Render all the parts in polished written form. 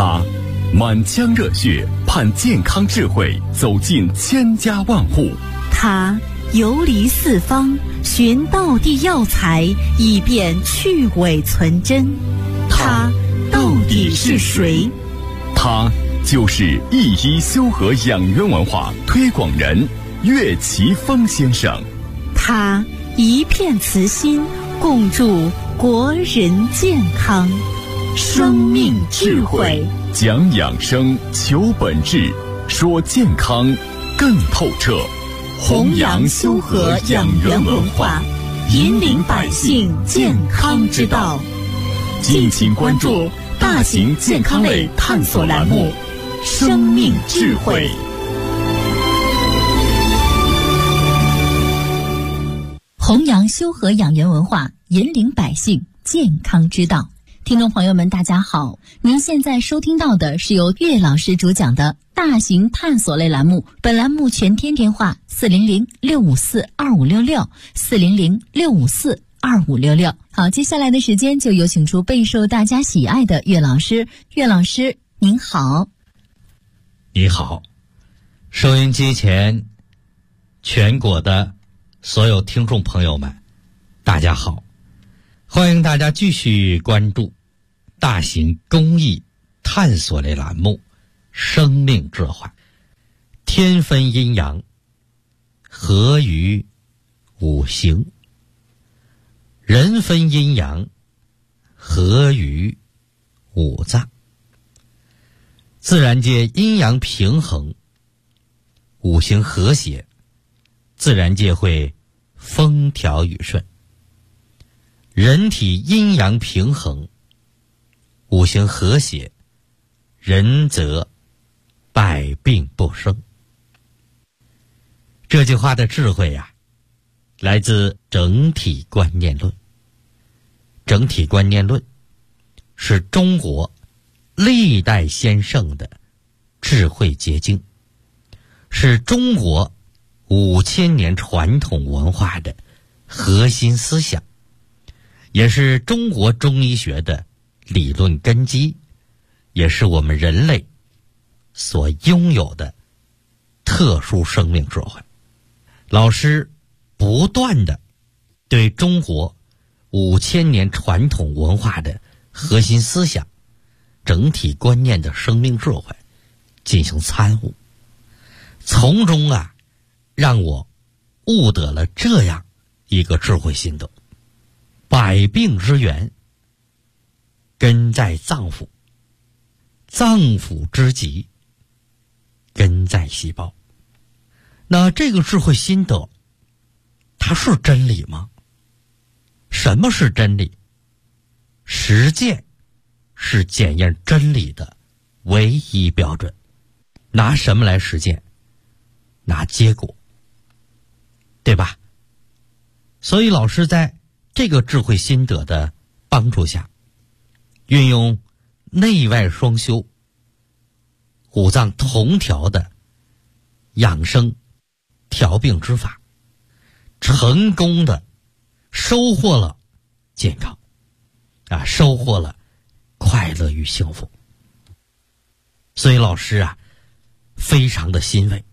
他满腔热血盼健康智慧走进千家万户， 他游离四方寻道地药材，以便去伪存真。他到底是谁？ 他就是一一修和养元文化推广人岳奇峰先生。 他一片慈心，共筑国人健康。生命智慧， 讲养生，求本质，说健康更透彻。 弘扬修和养元文化，引领百姓健康之道。敬请关注大型健康类探索栏目《生命智慧》。 弘扬修和养元文化，引领百姓健康之道。听众朋友们，大家好，您现在收听到的是由岳老师主讲的大型探索类栏目，本栏目全天电话400-654-2566，400-654-2566。好，接下来的时间就有请出备受大家喜爱的岳老师。岳老师您好。 你好，收音机前全国的所有听众朋友们，大家好，欢迎大家继续关注大型公益探索类栏目《生命智慧》。天分阴阳，合于五行；人分阴阳，合于五脏。自然界阴阳平衡，五行和谐，自然界会风调雨顺。人体阴阳平衡，五行和谐，人则百病不生。这句话的智慧来自整体观念论。整体观念论是中国历代先圣的智慧结晶，是中国5000年传统文化的核心思想，也是中国中医学的理论根基，也是我们人类所拥有的特殊生命智慧。老师不断地对中国5000年传统文化的核心思想、整体观念的生命智慧进行参悟，从中让我悟得了这样一个智慧心得：百病之源根在脏腑，脏腑之疾根在细胞。那这个智慧心得，它是真理吗？什么是真理？实践是检验真理的唯一标准。拿什么来实践？拿结果，对吧？所以老师在这个智慧心得的帮助下，运用内外双修、五脏同调的养生调病之法，成功的收获了健康收获了快乐与幸福。所以老师非常的欣慰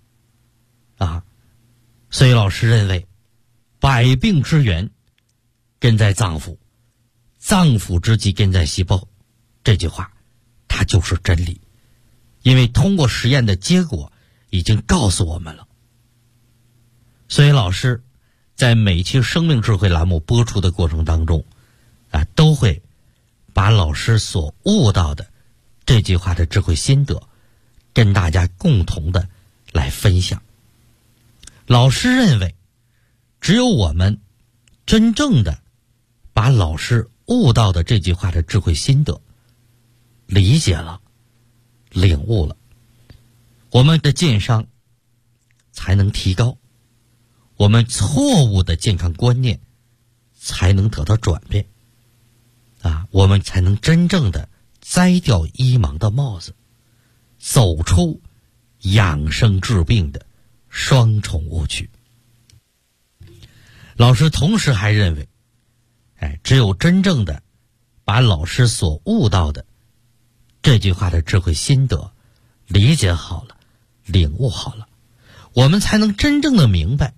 所以老师认为百病之源根在脏腑，脏腑之疾根在细胞，这句话它就是真理，因为通过实验的结果已经告诉我们了。所以老师在每期生命智慧栏目播出的过程当中都会把老师所悟到的这句话的智慧心得跟大家共同的来分享。老师认为，只有我们真正的把老师悟到的这句话的智慧心得理解了、领悟了，我们的健康才能提高，我们错误的健康观念才能得到转变我们才能真正的摘掉医盲的帽子，走出养生治病的双重误区。老师同时还认为只有真正的把老师所悟到的这句话的智慧心得理解好了，领悟好了，我们才能真正的明白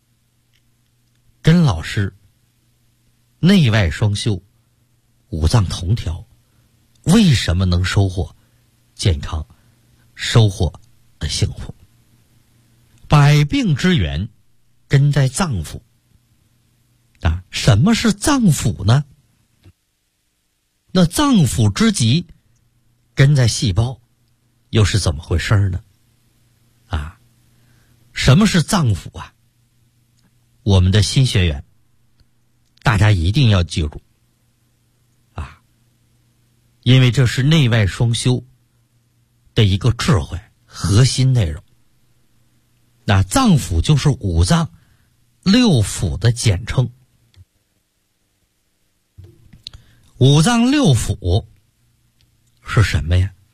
跟老师内外双修，五脏同调，为什么能收获健康，收获幸福。百病之源根在脏腑啊，什么是脏腑呢？那脏腑之极根在细胞，又是怎么回事呢？啊，什么是脏腑啊？我们的新学员大家一定要记住啊，因为这是内外双修的一个智慧核心内容。那脏腑就是五脏六腑的简称。五脏六腑是什么呀？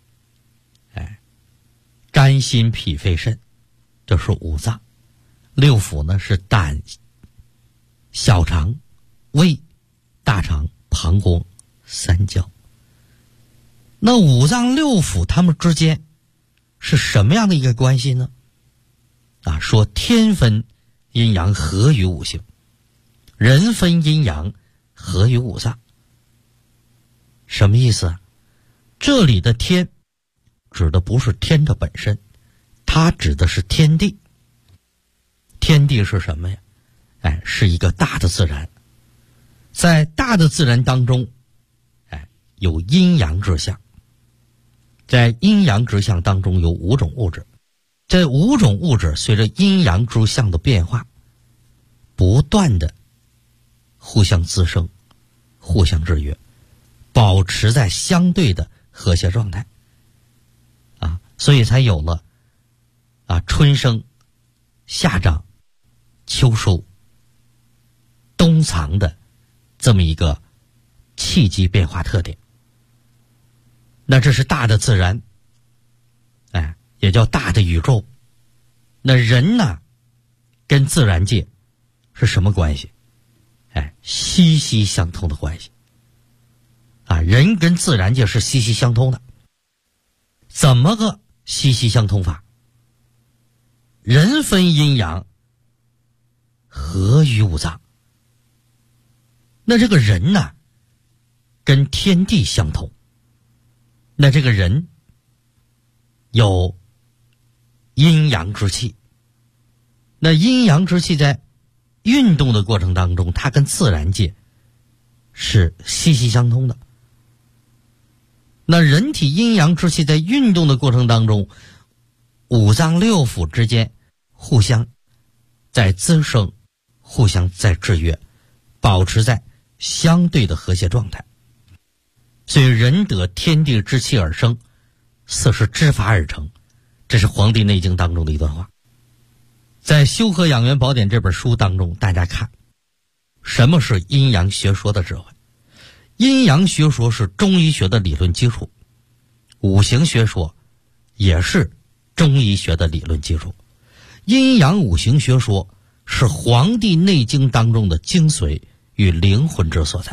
肝心脾肺肾，这是五脏。六腑呢是胆、小肠、胃、大肠、膀胱、三焦。那五脏六腑它们之间是什么样的一个关系呢？啊，说天分阴阳合于五行，人分阴阳合于五脏。什么意思啊？这里的天指的不是天的本身，它指的是天地。天地是什么呀？是一个大的自然。在大的自然当中，有阴阳之象。在阴阳之象当中有五种物质，这五种物质随着阴阳之象的变化，不断的互相滋生，互相制约，保持在相对的和谐状态啊，所以才有了春生、夏长、秋收、冬藏的这么一个气机变化特点。那这是大的自然，也叫大的宇宙。那人呢，跟自然界是什么关系？息息相通的关系啊！人跟自然界是息息相通的。怎么个息息相通法？人分阴阳，合于五脏。那这个人呢，跟天地相通。那这个人有阴阳之气，那阴阳之气在运动的过程当中，它跟自然界是息息相通的。那人体阴阳之气在运动的过程当中，五脏六腑之间互相在滋生，互相在制约，保持在相对的和谐状态。所以人得天地之气而生，色是之法而成，这是《黄帝内经》当中的一段话。在《修和养元宝典》这本书当中，大家看什么是阴阳学说的智慧。阴阳学说是中医学的理论基础，五行学说也是中医学的理论基础。阴阳五行学说是《黄帝内经》当中的精髓与灵魂之所在。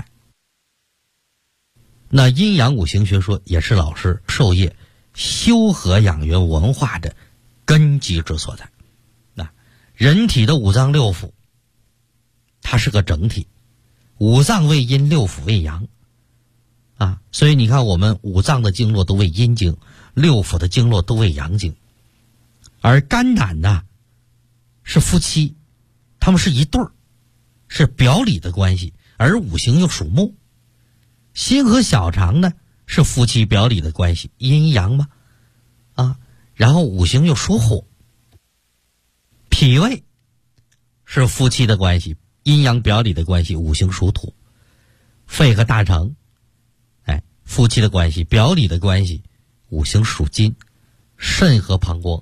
那阴阳五行学说也是老师授业修和养元文化的根基之所在。那人体的五脏六腑，它是个整体，五脏为阴，六腑为阳啊，所以你看我们五脏的经络都为阴经，六腑的经络都为阳经。而肝胆呢是夫妻，他们是一对儿，是表里的关系，而五行又属木。心和小肠呢是夫妻表里的关系，阴阳嘛啊，然后五行又属火。脾胃是夫妻的关系，阴阳表里的关系，五行属土。肺和大肠夫妻的关系，表里的关系，五行属金。肾和膀胱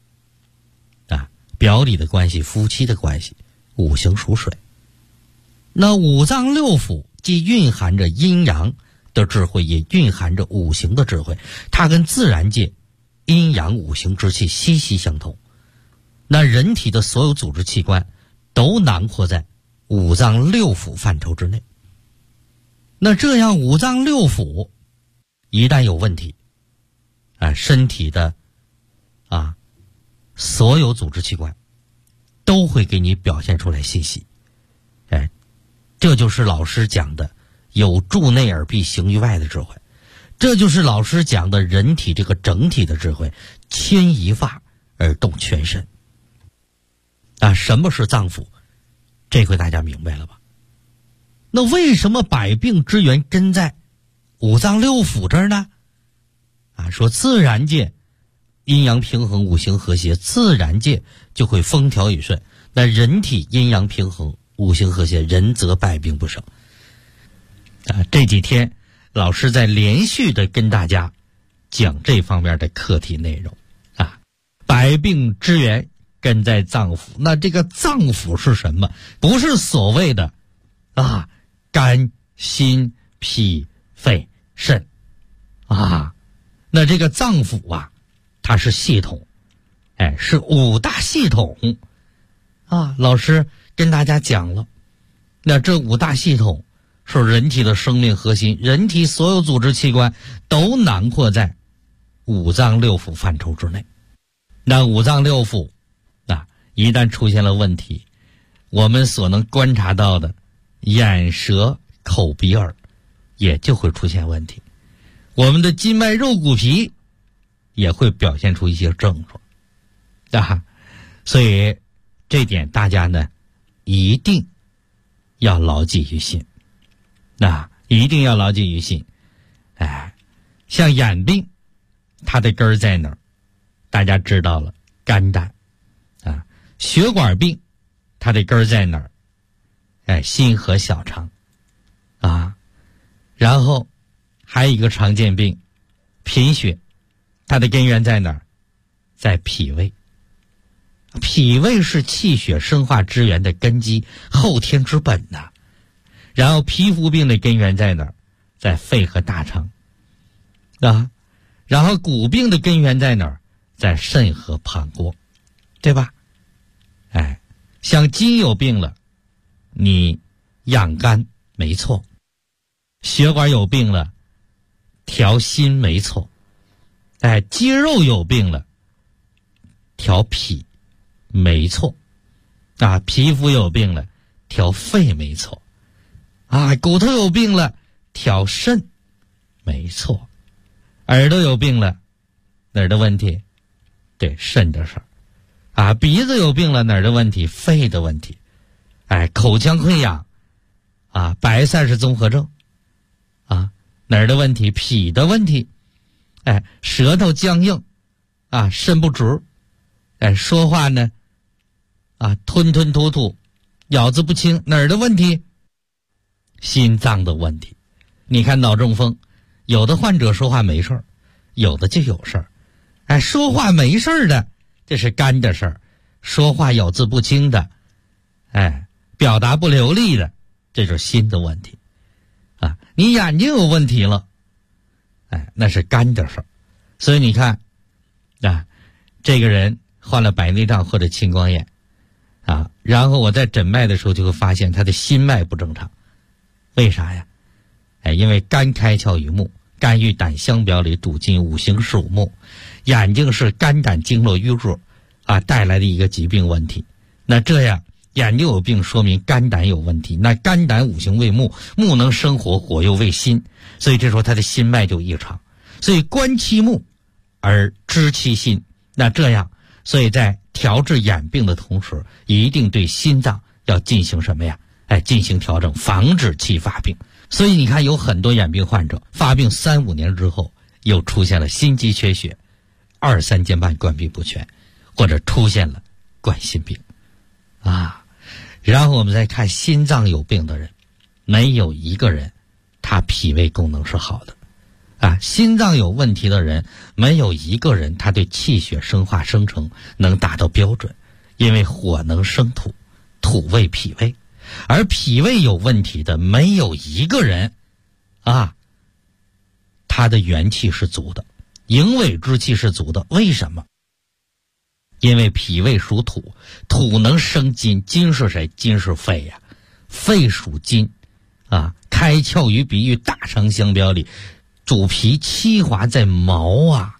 表里的关系，夫妻的关系，五行属水。那五脏六腑既蕴含着阴阳的智慧，也蕴含着五行的智慧，它跟自然界阴阳五行之气息息相通。那人体的所有组织器官都囊括在五脏六腑范畴之内。那这样五脏六腑一旦有问题， 身体的所有组织器官都会给你表现出来信息。这就是老师讲的有助内而必行于外的智慧，这就是老师讲的人体这个整体的智慧，牵一发而动全身。什么是脏腑？这回大家明白了吧？那为什么百病之源根在五脏六腑这儿呢？说自然界阴阳平衡，五行和谐，自然界就会风调雨顺。那人体阴阳平衡，五行和谐，人则百病不生。这几天老师在连续的跟大家讲这方面的课题内容。百病之源根在脏腑。那这个脏腑是什么？不是所谓的肝、心、脾、肺、肾那这个脏腑它是系统，是五大系统老师跟大家讲了，那这五大系统是人体的生命核心，人体所有组织器官都囊括在五脏六腑范畴之内。那五脏六腑一旦出现了问题，我们所能观察到的眼、舌、口、鼻、耳也就会出现问题，我们的筋脉肉骨皮也会表现出一些症状所以这点大家呢一定要牢记于心，一定要牢记于心。像眼病，它的根儿在哪儿？大家知道了，肝胆血管病，它的根儿在哪儿？心和小肠然后还有一个常见病，贫血，它的根源在哪儿？在脾胃。脾胃是气血生化之源的根基，后天之本然后皮肤病的根源在哪儿？在肺和大肠然后骨病的根源在哪儿？在肾和膀胱，对吧？像筋有病了，你养肝没错；血管有病了，调心没错；肌肉有病了，调脾没错；皮肤有病了，调肺没错；骨头有病了，调肾没错；耳朵有病了，哪儿的问题？对，肾的事儿。鼻子有病了，哪儿的问题？肺的问题。口腔溃疡白散氏综合症哪儿的问题？脾的问题。舌头僵硬伸不直，说话呢吞吞吐吐，咬字不清，哪儿的问题？心脏的问题。你看脑中风，有的患者说话没事儿，有的就有事儿。说话没事儿的，这是肝的事儿；说话咬字不清的，表达不流利的，这是心的问题。你眼睛有问题了，那是肝的事儿。所以你看这个人患了白内障或者青光眼然后我在诊脉的时候就会发现他的心脉不正常。为啥呀？因为肝开窍于目，肝与胆相表里，主筋，五行属木，眼睛是肝胆经络淤弱带来的一个疾病问题。那这样眼睛有病，说明肝胆有问题。那肝胆五行为木，木能生火，火又为心，所以这时候他的心脉就异常。所以观其目而知其心。那这样，所以在调治眼病的同时，一定对心脏要进行什么呀？进行调整，防止其发病。所以你看，有很多眼病患者发病3-5年之后，又出现了心肌缺血、2-3间半冠闭不全，或者出现了冠心病然后我们再看心脏有病的人，没有一个人他脾胃功能是好的心脏有问题的人，没有一个人他对气血生化生成能达到标准。因为火能生土，土为脾胃，而脾胃有问题的没有一个人他的元气是足的，营卫之气是足的。为什么？因为脾胃属土，土能生筋，筋是谁？筋是肺呀，肺属筋开窍于鼻，与大肠相表里，主脾，七华在毛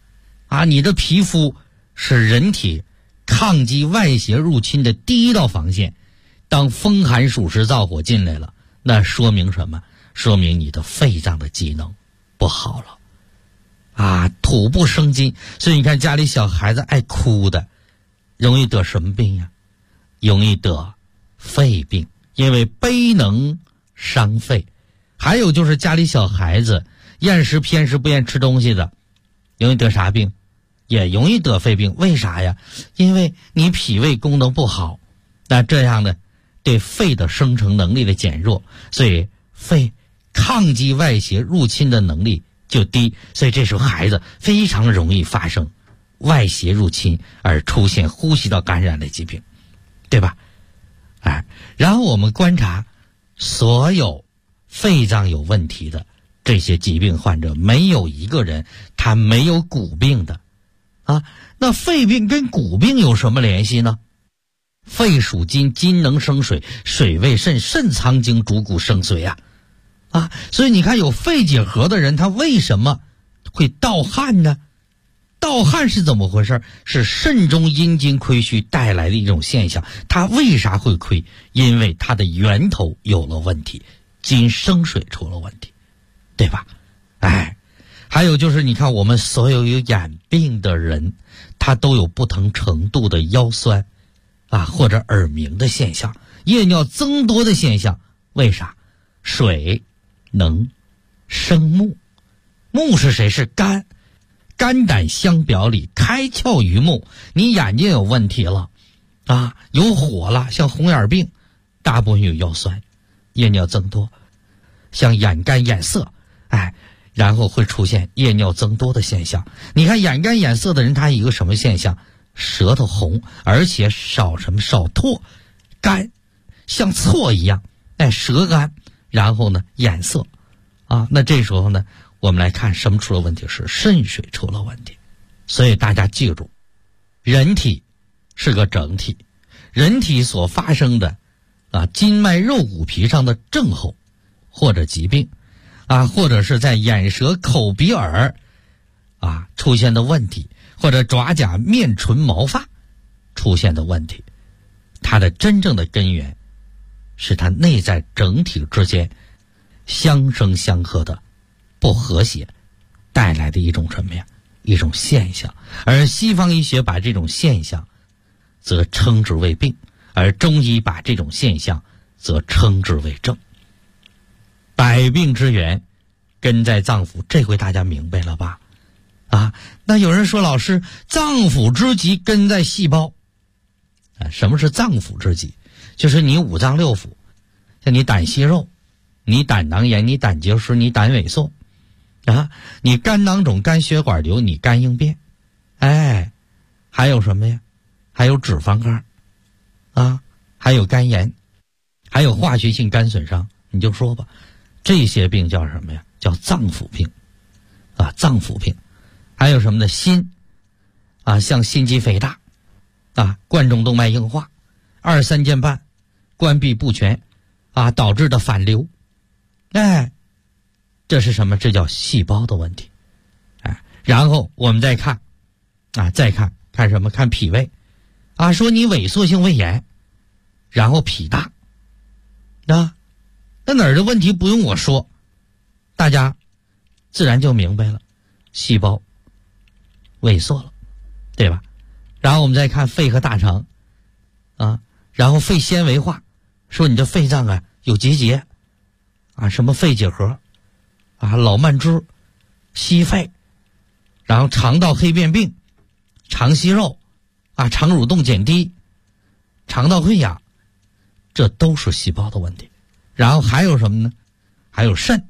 啊，你的皮肤是人体抗击外邪入侵的第一道防线。当风寒暑湿燥火进来了，那说明什么？说明你的肺脏的机能不好了啊，土不生金。所以你看家里小孩子爱哭的，容易得什么病呀？容易得肺病，因为悲能伤肺。还有就是家里小孩子厌食偏食不愿吃东西的，容易得啥病？也容易得肺病。为啥呀？因为你脾胃功能不好，那这样呢对肺的生成能力的减弱，所以肺抗击外邪入侵的能力就低，所以这时候孩子非常容易发生外邪入侵而出现呼吸道感染的疾病，对吧？哎，然后我们观察所有肺脏有问题的这些疾病患者，没有一个人他没有骨病的啊。那肺病跟骨病有什么联系呢？肺属金，金能生水，水为肾，肾藏精，主骨生髓啊，所以你看有肺结核的人，他为什么会盗汗呢？盗汗是怎么回事？是肾中阴精亏虚带来的一种现象。他为啥会亏？因为他的源头有了问题，金生水出了问题，对吧？哎，还有就是你看我们所有有眼病的人，他都有不同程度的腰酸啊，或者耳鸣的现象，夜尿增多的现象。为啥？水能生目，目是谁？是肝。肝胆相表里，开窍于目。你眼睛有问题了啊，有火了，像红眼病，大部分有腰酸，夜尿增多，像眼干眼涩，哎，然后会出现夜尿增多的现象。你看眼干眼涩的人，他有一个什么现象？舌头红，而且少唾，干，像错一样，哎，舌干，然后呢眼涩啊。那这时候呢，我们来看什么出了问题？是肾水出了问题。所以大家记住，人体是个整体，人体所发生的啊筋脉肉骨皮上的症候或者疾病啊，或者是在眼舌口鼻耳啊出现的问题，或者爪甲面唇毛发出现的问题，它的真正的根源是它内在整体之间相生相克的不和谐带来的一种什么呀？一种现象。而西方医学把这种现象则称之为病，而中医把这种现象则称之为症。百病之源根在脏腑，这回大家明白了吧？啊，那有人说老师，脏腑之疾根在细胞啊。什么是脏腑之疾？就是你五脏六腑，像你胆息肉，你胆囊炎，你胆结石，你胆萎缩啊，你肝囊肿，肝血管瘤，你肝硬变，哎，还有什么呀？还有脂肪肝啊，还有肝炎，还有化学性肝损伤。你就说吧，这些病叫什么呀？叫脏腑病啊，脏腑病。还有什么呢？心啊，像心肌肥大啊，冠状动脉硬化，二三间瓣关闭不全啊，导致的反流，哎，这是什么？这叫细胞的问题。哎，然后我们再看啊，看什么？看脾胃啊，说你萎缩性胃炎，然后脾大啊，那哪儿的问题不用我说，大家自然就明白了，细胞萎缩了，对吧？然后我们再看肺和大肠啊，然后肺纤维化，说你这肺脏啊有结节啊，什么肺结核啊、老慢支、息肺，然后肠道黑变病、肠息肉啊、肠蠕动减低、肠道溃疡，这都是细胞的问题。然后还有什么呢？还有肾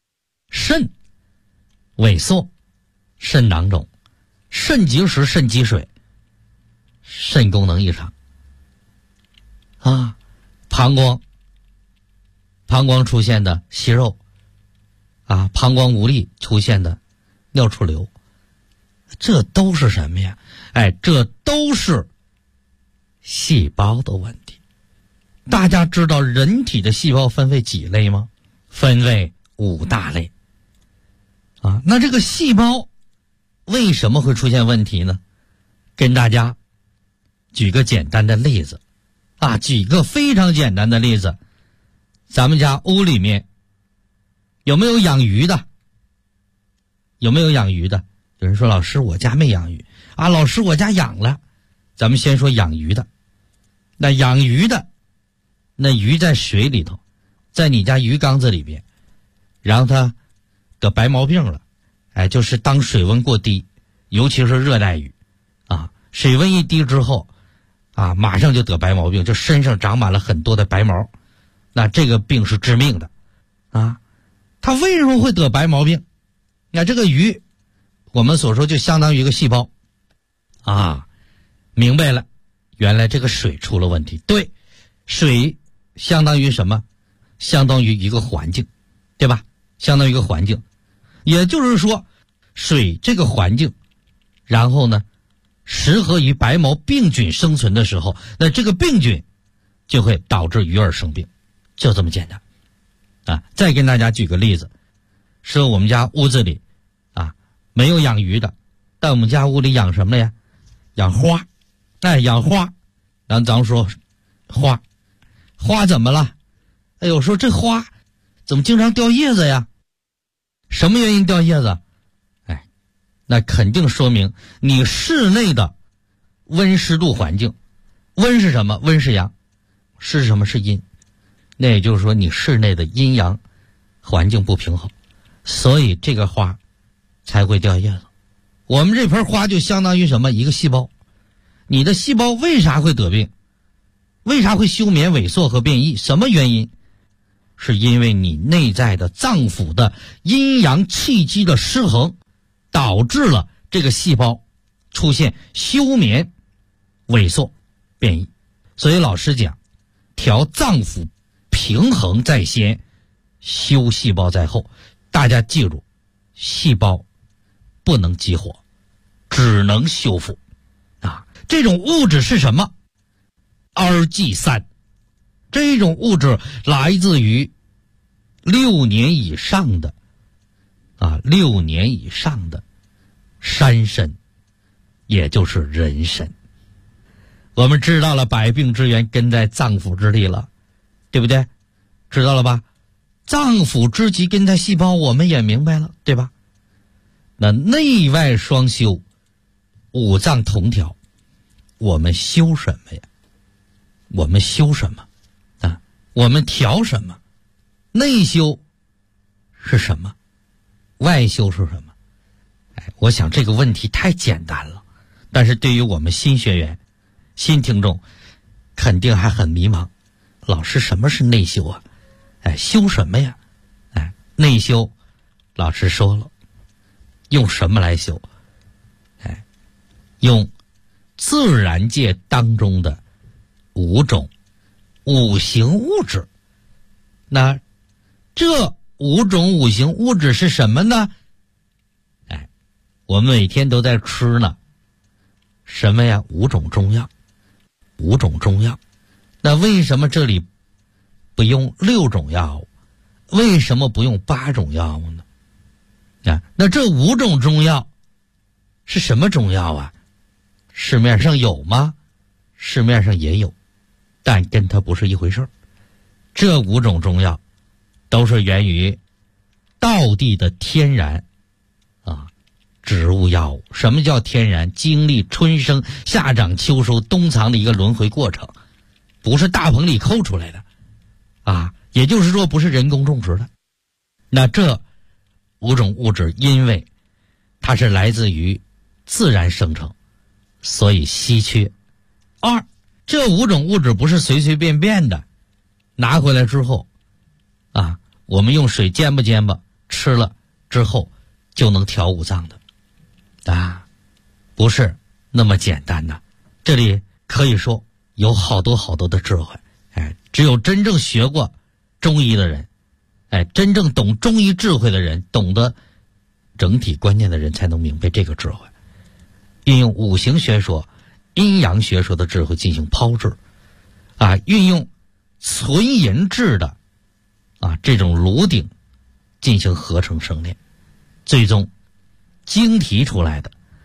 萎缩、肾囊肿、肾结石、肾积水、肾功能异常啊，膀胱出现的息肉啊，膀胱无力出现的尿出瘤，这都是什么呀？哎，这都是细胞的问题。大家知道人体的细胞分为几类吗？分为5大类啊。那这个细胞为什么会出现问题呢？跟大家举个简单的例子啊，举个非常简单的例子。咱们家屋里面有没有养鱼的？有没有养鱼的？有人说老师我家没养鱼啊，老师我家养了。咱们先说养鱼的。那养鱼的，那鱼在水里头，在你家鱼缸子里边，然后它得白毛病了，就是当水温过低，尤其是热带鱼啊，水温一低之后啊，马上就得白毛病，就身上长满了很多的白毛，那这个病是致命的啊。它为什么会得白毛病？那这个鱼我们所说就相当于一个细胞啊，明白了，原来这个水出了问题。对，水相当于什么？相当于一个环境，对吧？相当于一个环境，也就是说水这个环境，然后呢适合于白毛病菌生存的时候，那这个病菌就会导致鱼儿生病，就这么简单啊。再跟大家举个例子，说我们家屋子里啊没有养鱼的，但我们家屋里养什么呀？养花。养花，然后咱们说花怎么了？哎呦，说这花怎么经常掉叶子呀？什么原因掉叶子？那肯定说明你室内的温湿度环境，温是什么？温是阳，是什么？是阴。那也就是说你室内的阴阳环境不平衡，所以这个花才会掉叶子。我们这盆花就相当于什么？一个细胞。你的细胞为啥会得病？为啥会休眠萎缩和变异？什么原因？是因为你内在的脏腑的阴阳气机的失衡，导致了这个细胞出现休眠萎缩变异。所以老师讲，调脏腑平衡在先，修细胞在后。大家记住，细胞不能激活，只能修复啊。这种物质是什么？Rg3，这种物质来自于6年以上的6年以上的山参，也就是人参。我们知道了百病之源根在脏腑之地了，对不对？知道了吧？脏腑之极根在细胞，我们也明白了，对吧？那内外双修，五脏同调，我们修什么呀？我们修什么啊？我们调什么？内修是什么？外修是什么？我想这个问题太简单了，但是对于我们新学员、新听众，肯定还很迷茫。老师，什么是内修啊？修什么呀？内修，老师说了，用什么来修？用自然界当中的5种五行物质。那这5种五行物质是什么呢？我们每天都在吃呢。什么呀？5种中药。5种中药。那为什么这里不用6种药物？为什么不用8种药物呢？那这5种中药是什么中药啊？市面上有吗？市面上也有，但跟它不是一回事儿。这5种中药都是源于道地的天然植物药物。什么叫天然？经历春生、夏长、秋收、冬藏的一个轮回过程，不是大棚里抠出来的也就是说不是人工种植的。那这5种物质因为它是来自于自然生成，所以稀缺。2，这5种物质不是随随便便的拿回来之后我们用水煎吧煎吧吃了之后就能调五脏的不是那么简单的。这里可以说有好多好多的智慧，只有真正学过中医的人，真正懂中医智慧的人，懂得整体观念的人才能明白这个智慧。运用五行学说、阴阳学说的智慧进行抛制运用纯银制的这种炉鼎进行合成生炼，最终晶提出来的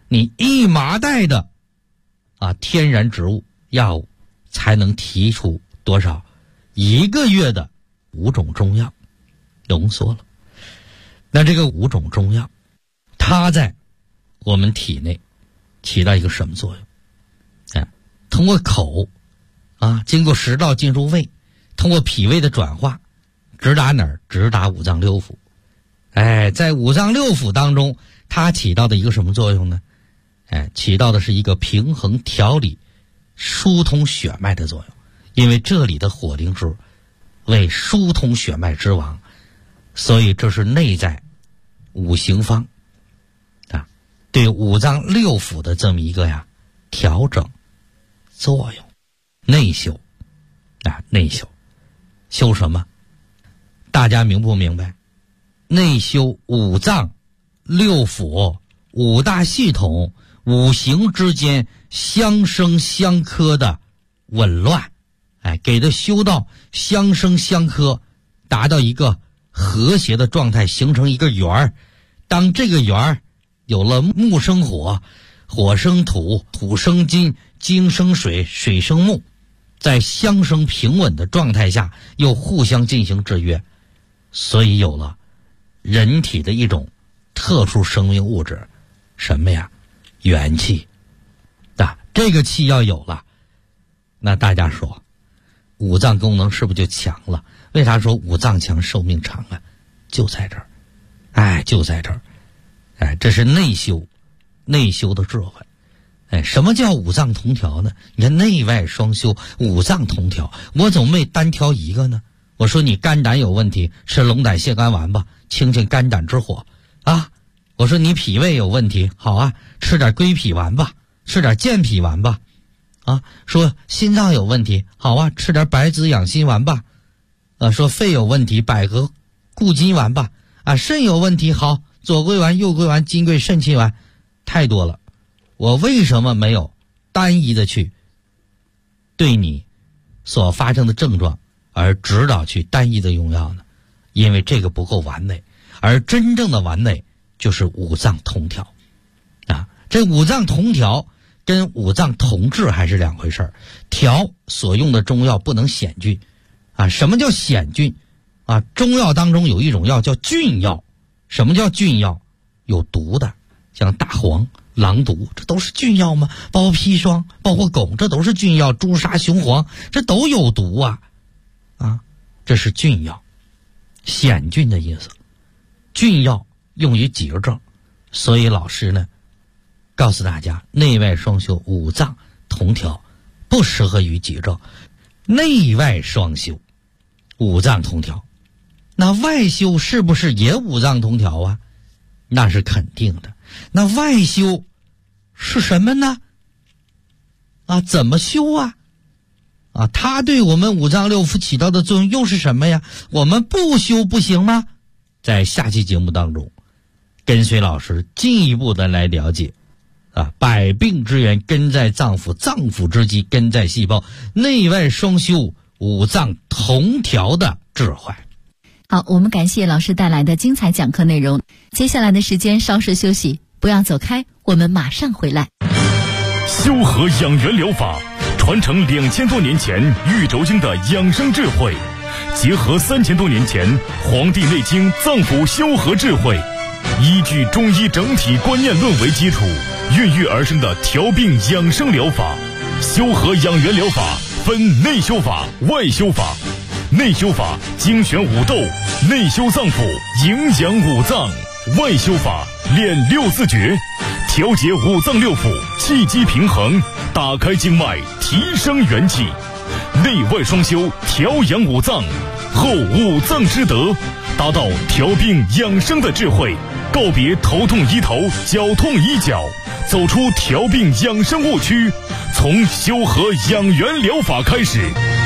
你1麻袋的天然植物药物才能提出多少？1个月的5种中药浓缩了。那这个5种中药，它在我们体内起到一个什么作用？通过口经过食道进入胃，通过脾胃的转化，直达哪儿？直达五脏六腑。在五脏六腑当中，它起到的一个什么作用呢？起到的是一个平衡、调理、疏通血脉的作用。因为这里的火灵芝为疏通血脉之王，所以这是内在五行方对五脏六腑的这么一个调整作用。内修内修，修什么？大家明不明白？内修五脏六腑5大系统五行之间相生相克的紊乱，给它修到相生相克，达到一个和谐的状态，形成一个圆儿。当这个圆儿有了木生火，火生土，土生金，金生水，水生木，在相生平稳的状态下又互相进行制约，所以有了人体的一种特殊生命物质，什么呀？元气。这个气要有了，那大家说五脏功能是不是就强了？为啥说五脏强寿命长啊？就在这儿，就在这儿，这是内修的智慧。什么叫五脏同调呢？你看内外双修，五脏同调，我怎么没单挑一个呢？我说你肝胆有问题，吃龙胆泻肝丸吧，清清肝胆之火我说你脾胃有问题，好吃点归脾丸吧，吃点健脾丸吧。说心脏有问题，好吃点白子养心丸吧。说肺有问题，百合固金丸吧。肾有问题，好，左归丸、右归丸、金匮肾气丸，太多了。我为什么没有单一的去对你所发生的症状而指导去单一的用药呢？因为这个不够完美，而真正的完美就是五脏同调。这五脏同调跟五脏同治还是两回事儿。调所用的中药不能险峻什么叫险峻中药当中有一种药叫菌药。什么叫菌药？有毒的，像大黄、狼毒，这都是菌药吗？包括砒霜，包括汞，这都是菌药。朱砂、雄黄，这都有毒这是菌药，险峻的意思。菌药用于几个症，所以老师呢告诉大家，内外双修，五脏同调，不适合于几症。内外双修，五脏同调。那外修是不是也五脏同调那是肯定的。那外修是什么呢？怎么修它对我们五脏六腑起到的作用又是什么呀？我们不修不行吗？在下期节目当中，跟随老师进一步的来了解百病之源根在脏腑，脏腑之基根在细胞，内外双修，五脏同调的智慧。 好，我们感谢老师带来的精彩讲课内容。接下来的时间稍事休息，不要走开，我们马上回来。 修和养元疗法传承2000多年前玉轴经的养生智慧，结合3000多年前《黄帝内经》脏腑修和智慧，依据中医整体观念论为基础，孕育而生的调病养生疗法。修和养元疗法分内修法、外修法。内修法精选五斗，内修脏腑，营养五脏；外修法练6字诀，调节五脏六腑，气机平衡，打开经脉，提升元气。内外双修，调养五脏，后五脏之德，达到调病养生的智慧。告别头痛医头，脚痛医脚，走出调病养生误区，从修和养元疗法开始。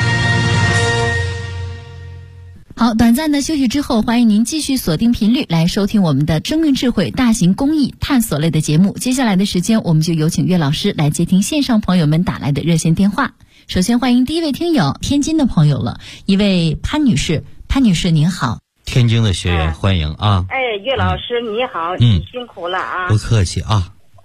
好，短暂的休息之后，欢迎您继续锁定频率来收听我们的生命智慧大型公益探索类的节目。接下来的时间，我们就有请岳老师来接听线上朋友们打来的热线电话。首先欢迎第一位听友，天津的朋友了，一位潘女士。潘女士您好。 天津的学员欢迎岳老师你好，你辛苦了不客气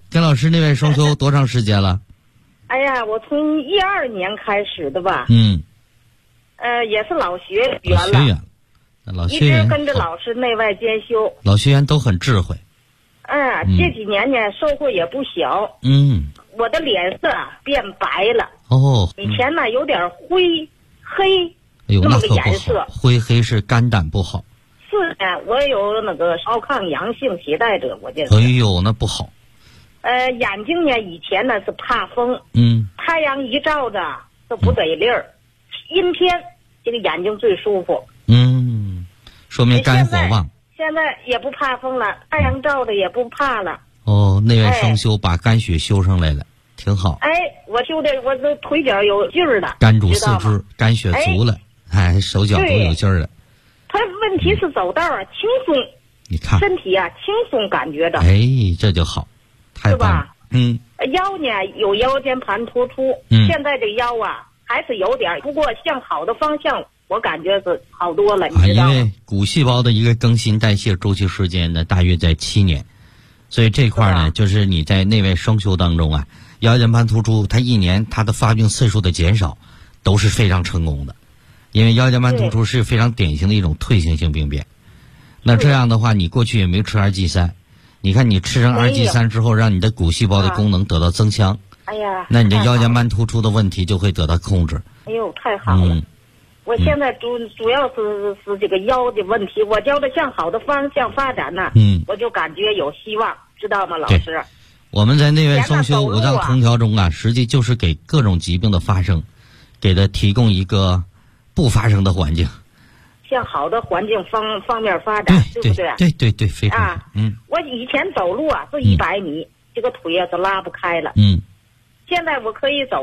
跟老师那边双修多长时间了？ 哎呀，我从12年开始的吧。也是老学员了。 老学员，老学员一直跟着老师内外兼修。 老学员都很智慧。 这几年呢，收获也不小。我的脸色变白了。以前呢有点灰黑，那么个颜色。 灰黑是肝胆不好。 是呢，我有那个少抗阳性携带者，我这。 哎呦，那不好。 眼睛呢，以前呢是怕风。太阳一照着就不得力儿。阴天这个眼睛最舒服。说明肝火旺。现在也不怕风了，太阳照的也不怕了。 内外双修，把肝血修上来了，挺好。 我修的我这腿脚有劲儿了， 肝主四肢，肝血足了，手脚都有劲儿了。 他问题是走道轻松， 你看身体轻松感觉着。 这就好，太棒了。 腰呢有腰间盘突出，现在这腰还是有点，不过向好的方向。我感觉是好多了，你知道吗？ 因为骨细胞的一个更新代谢周期时间呢，大约在7年，所以这块呢，就是你在内外双修当中腰间盘突出，它1年它的发病次数的减少，都是非常成功的，因为腰间盘突出是非常典型的一种退行性病变。那这样的话，你过去也没吃2G3，你看你吃上2G3之后，让你的骨细胞的功能得到增强，那你的腰间盘突出的问题就会得到控制。 哎呦，太好了！我现在主要是这个腰的问题，我教的向好的方向发展呢，我就感觉有希望，知道吗，老师？ 我们在内外双修5脏通调中实际就是给各种疾病的发生，给它提供一个不发生的环境， 向好的环境方面发展，对不对？ 对，非常好。 我以前走路是100米，这个腿是拉不开了。现在我可以走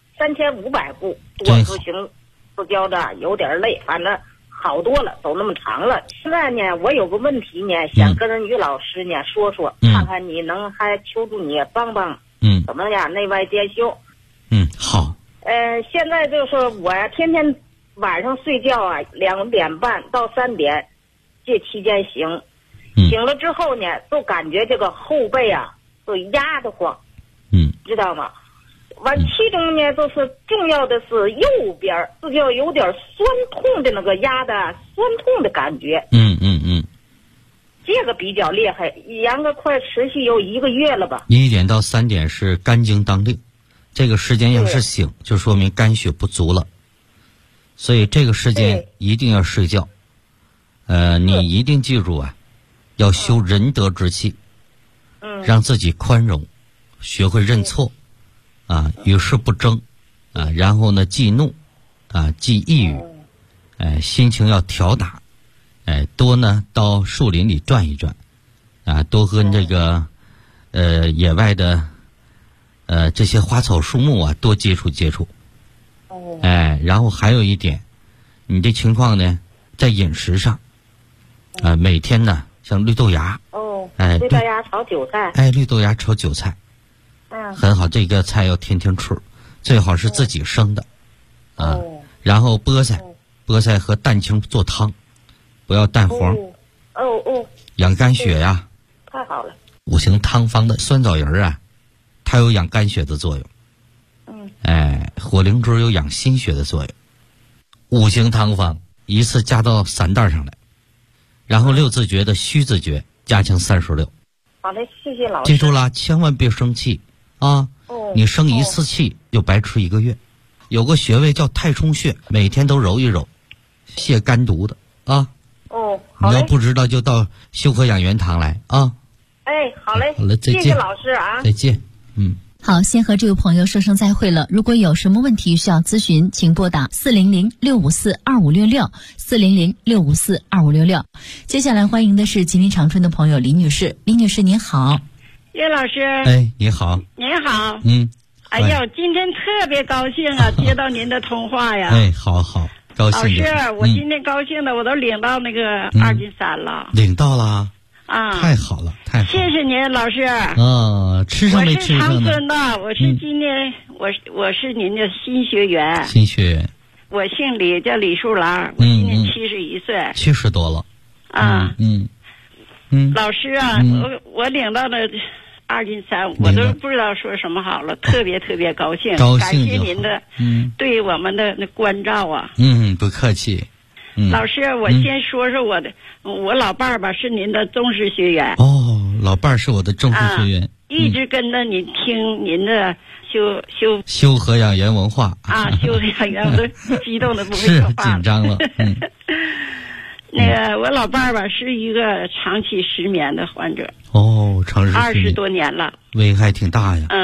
3500步，多步行。不教的有点累，反正好多了，走那么长了。现在呢，我有个问题呢，想跟于老师呢说说，看看你能还求助你帮帮，怎么样内外兼修。好。现在就是我天天晚上睡觉2点半到3点，这期间醒了之后呢，就感觉这个后背就压得慌，知道吗？完，其中呢，就是重要的是右边，这就有点酸痛的那个压的酸痛的感觉。这个比较厉害，养个快持续有1个月了吧。 1点到3点是肝经当令，这个时间要是醒，就说明肝血不足了，所以这个时间一定要睡觉。你一定记住要修仁德之气，让自己宽容，学会认错。与世不争，然后呢，忌怒，忌抑郁，心情要调打，多呢到树林里转一转，多和这个野外的这些花草树木多接触接触，然后还有一点，你这情况呢，在饮食上，每天呢，像绿豆芽， 绿豆芽炒韭菜， 绿豆芽炒韭菜。很好，这个菜要天天吃，最好是自己生的，然后菠菜和蛋清做汤，不要蛋黄。养肝血呀。 太好了。 5行汤方的酸枣仁它有养肝血的作用。火灵芝有养心血的作用。5行汤方一次加到3袋上来，然后6字诀的虚字诀加强36。 好嘞，谢谢老师。 记住了，千万别生气。你生1次气就白吃1个月。有个穴位叫太冲穴，每天都揉一揉，泻肝毒的好你要不知道就到修和养元堂来好嘞， 好了，再见， 谢谢老师再见。 好，先和这位朋友说声再会了。如果有什么问题需要咨询，请拨打400-654-2566 400-654-2566。接下来欢迎的是吉林长春的朋友李女士。李女士您好。 岳老师， 你好。 您好。 哎呀，今天特别高兴接到您的通话呀。 好，高兴。 老师，我今天高兴的我都领到那个2G3了。 领到了。太好了，太好了。 谢谢您，老师。 吃上没吃上呢？ 我是长春的，我是今年我是您的新学员。 新学员。 我姓李，叫李树兰，我今年71岁。 70多了。 老师我领到了 2斤3，我都不知道说什么好了，特别特别高兴，感谢您的对我们的那关照啊。 不客气。 老师，我先说说我老伴儿吧，是您的忠实学员。 老伴儿是我的忠实学员， 一直跟着您听您的修和养颜文化修和养颜，我都激动的不会说话了， 紧张了。 那个我老伴儿吧是一个长期失眠的患者。 长时间 20多年了， 危害挺大呀。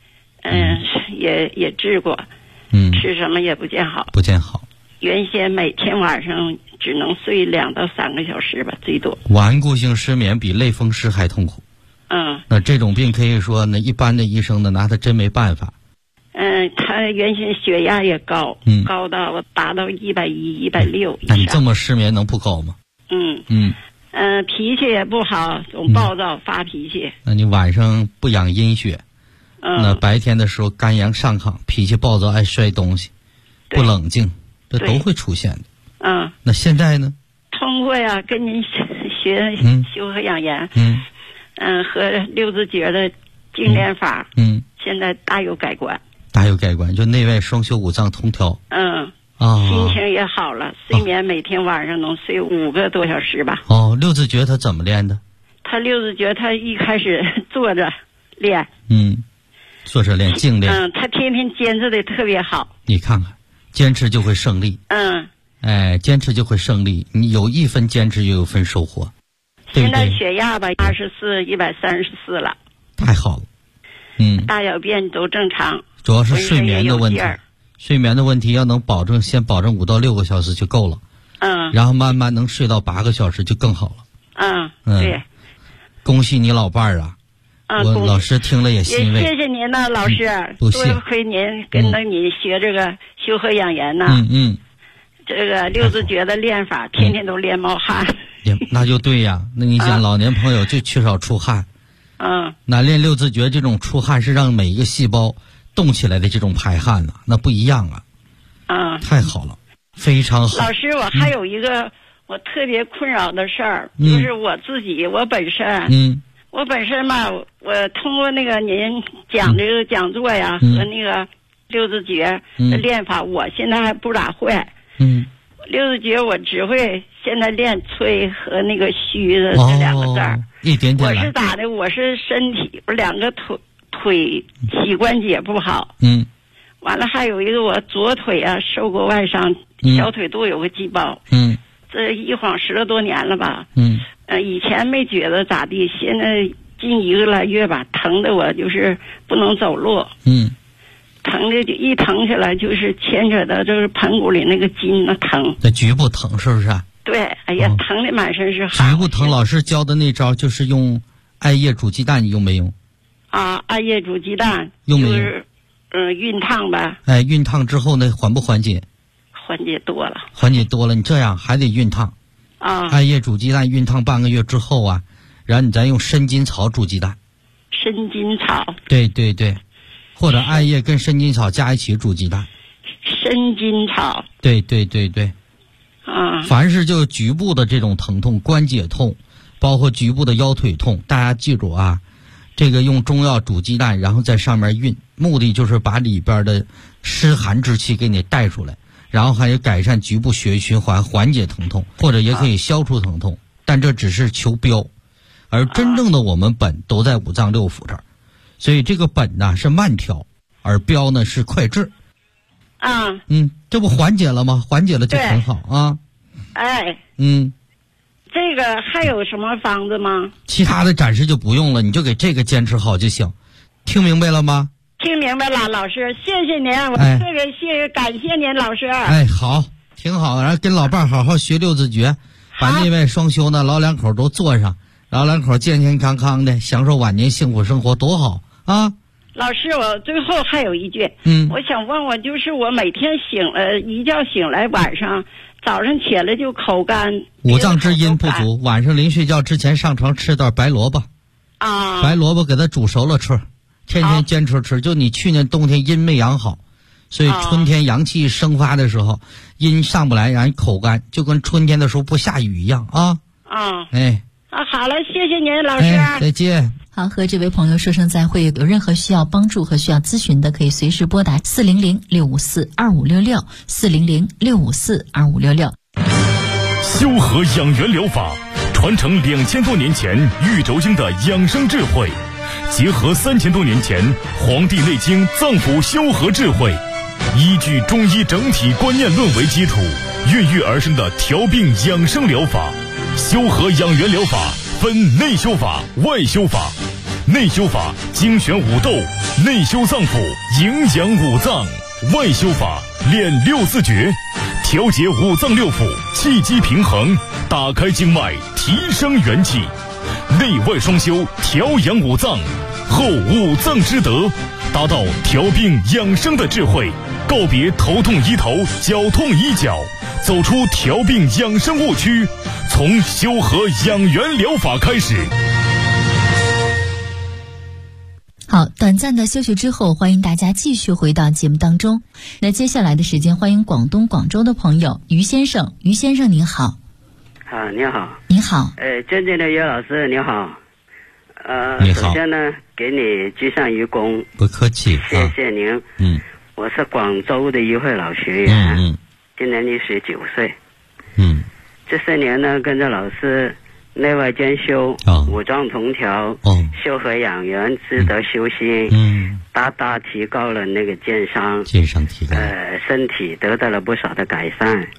也治过，吃什么也不见好。原先每天晚上只能睡2到3个小时吧，最多。 顽固性失眠比类风湿还痛苦。那这种病可以说呢，一般的医生呢拿他真没办法。 他原先血压也高，高到达到110、160。 那你这么失眠能不高吗？ 脾气也不好，总暴躁发脾气。 那你晚上不养阴血，那白天的时候肝阳上亢，脾气暴躁，爱摔东西，不冷静，这都会出现的。那现在呢？ 通过跟您学修和养颜，和六字诀的精炼法，现在大有改观。就内外双修5脏通调。 心情也好了，睡眠每天晚上能睡5个多小时吧。 六字诀他怎么练的？ 他六字诀他一开始坐着练， 坐着练静练。 他天天坚持的特别好。 你看看，坚持就会胜利。坚持就会胜利。你有1分坚持，就有1分收获。 现在血压吧24、134了。 太好了。 大小便都正常。 主要是睡眠的问题。睡眠的问题要能先保证5到6个小时就够了。然后慢慢能睡到8个小时就更好了。 对。 恭喜你老伴儿啊！我老师听了也欣慰。 也谢谢您呢，老师。多亏您跟着你学这个修和养颜呢。这个六字诀的练法，天天都练冒汗。 那就对呀。那你想，老年朋友就缺少出汗。那练六字诀这种出汗是让每一个细胞动起来的这种排汗呢，那不一样啊。太好了，非常好。 老师，我还有一个我特别困扰的事儿，就是我自己，我本身嘛，我通过那个您讲这个讲座呀，和那个六字诀的练法，我现在还不咋会。六字诀我只会现在练催和那个虚的这2个字儿。 一点点来。 我是咋的？我是身体，我2个腿膝关节不好。完了还有一个我左腿受过外伤，小腿肚有个鸡包。这一晃10多年了吧。以前没觉得咋地，现在近1个来月吧，疼的我就是不能走路。疼的一疼起来就是牵扯到就是盆骨里那个筋疼。 那局部疼是不是？ 对，哎呀，疼的满身是汗。 局部疼，老师教的那招就是用艾叶煮鸡蛋，你用没用？ 艾叶煮鸡蛋用没用？ 就是熨烫吧。 熨烫之后呢，缓不缓解？ 缓解多了。 你这样还得熨烫。艾叶煮鸡蛋熨烫半个月之后啊，然后你再用生筋草煮鸡蛋。 生筋草。 对。或者艾叶跟生筋草加一起煮鸡蛋。 生筋草。 对。凡是就局部的这种疼痛、关节痛，包括局部的腰腿痛，大家记住啊，这个用中药煮鸡蛋，然后在上面熨，目的就是把里边的湿寒之气给你带出来，然后还有改善局部血液循环，缓解疼痛，或者也可以消除疼痛。但这只是求标，而真正的我们本都在5脏6腑这儿，所以这个本呢是慢调，而标呢是快治。这不缓解了吗？缓解了就很好啊。 这个还有什么方子吗？ 其他的暂时就不用了，你就给这个坚持好就行。听明白了吗？ 听明白了，老师，谢谢您，我特别感谢您，老师。 好，挺好，然后跟老伴儿好好学六字诀，把内外双修呢，老2口都做上，老2口健健康康的，享受晚年幸福生活，多好啊！ 老师，我最后还有一句，我想问问，就是我每天一觉醒来，晚上早上起来就口干 ，5脏之阴不足，晚上临睡觉之前上床吃点白萝卜，白萝卜给它煮熟了吃，天天坚持吃。就你去年冬天阴没养好，所以春天阳气生发的时候，阴上不来，让你口干，就跟春天的时候不下雨一样啊。 好了，谢谢您，老师。 再见。 好，和这位朋友说声再会。有任何需要帮助和需要咨询的，可以随时拨打400-654-2566，400-654-2566。 修和养元疗法传承2000多年前玉轴经的养生智慧，结合3000多年前《黄帝内经》脏腑修和智慧，依据中医整体观念论为基础，孕育而生的调病养生疗法。修和养元疗法分内修法、外修法。内修法精选五斗，内修脏腑，营养五脏；外修法练6字诀，调节五脏六腑，气机平衡，打开经脉，提升元气。内外双修，调养五脏，后五脏之德，达到调病养生的智慧，告别头痛医头，脚痛医脚，走出调病养生误区，从修和养元疗法开始。 好，短暂的休息之后，欢迎大家继续回到节目当中。那接下来的时间，欢迎广东广州的朋友于先生。于先生您好。 你好。 你好。 尊敬的岳老师你好。 你好。 首先呢，给你鞠上一躬。 不客气。 谢谢您。我是广州的一位老学员。今年69岁。这4年呢，跟着老师内外兼修，五脏同调，修和养元，自得修心，大大提高了那个健商提高，身体得到了不少的改善。